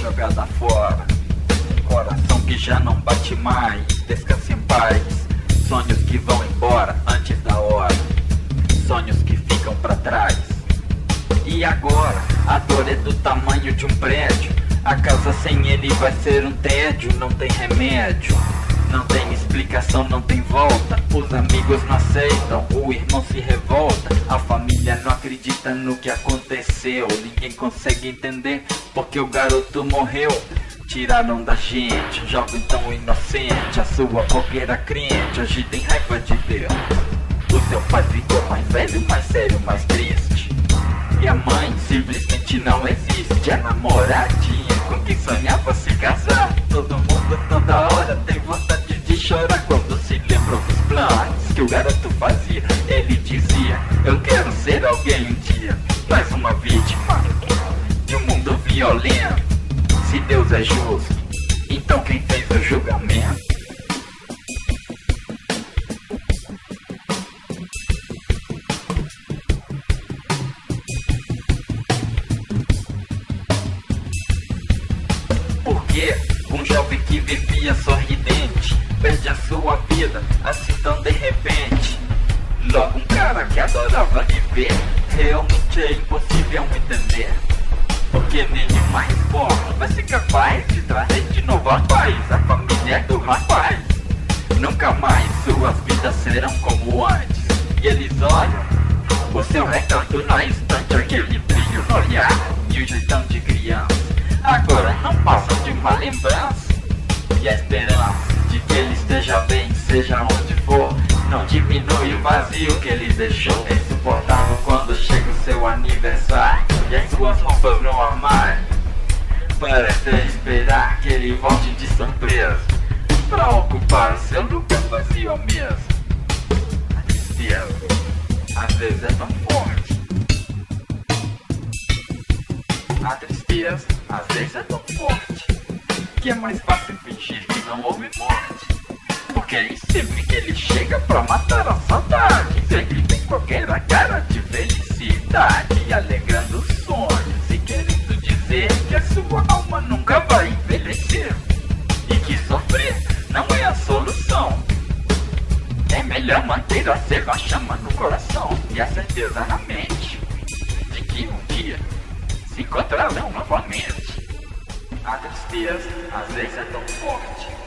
jogada fora. Um coração que já não bate mais, descansa em paz. Sonhos que vão embora antes da hora, sonhos que ficam pra trás. E agora, a dor é do tamanho de um prédio. A casa sem ele vai ser um tédio. Não tem remédio, não tem explicação, não tem volta. Os amigos não aceitam, o irmão se revolta. A família não acredita no que aconteceu. Ninguém consegue entender porque o garoto morreu. Tiraram da gente, jovem tão inocente. A sua boca era crente, hoje tem raiva de Deus. O seu pai ficou mais velho, mais sério, mais triste. E a mãe simplesmente não existe. A namoradinha com quem sonhava se casar. Todo mundo toda hora tem vontade de chorar quando se lembra dos planos que o garoto fazia. Ele dizia, eu quero ser alguém um dia. Mais uma vítima de um mundo violento. Se Deus é justo, então quem fez o julgamento? Porque um jovem que vivia sorridente perde a sua vida assim tão de repente. Logo um cara que adorava viver, realmente é impossível entender. Porque nele mais forte vai ser capaz de trazer de novo a paz. A família do rapaz, nunca mais suas vidas serão como antes. E eles olham o seu retrato na estante, aquele brilho no olhar e o jeitão de criança agora não passam de uma lembrança. E a esperança de que ele esteja bem, seja onde for, não diminui o vazio que ele deixou. É insuportável quando chega o seu aniversário e as suas roupas no armário. Parece esperar que ele volte de surpresa pra ocupar o seu lugar vazio mesmo. A tristeza às vezes é tão forte. A tristeza às vezes é tão forte que é mais fácil fingir que não houve morte. Porque é sempre que ele chega pra matar a saudade, sempre tem qualquer cara de felicidade, alegrando os sonhos e querendo dizer que a sua alma nunca vai envelhecer. E que sofrer não é a solução. É melhor manter acesa a chama no coração e a certeza na mente de que um dia se encontrarão novamente. A tristeza às vezes é tão forte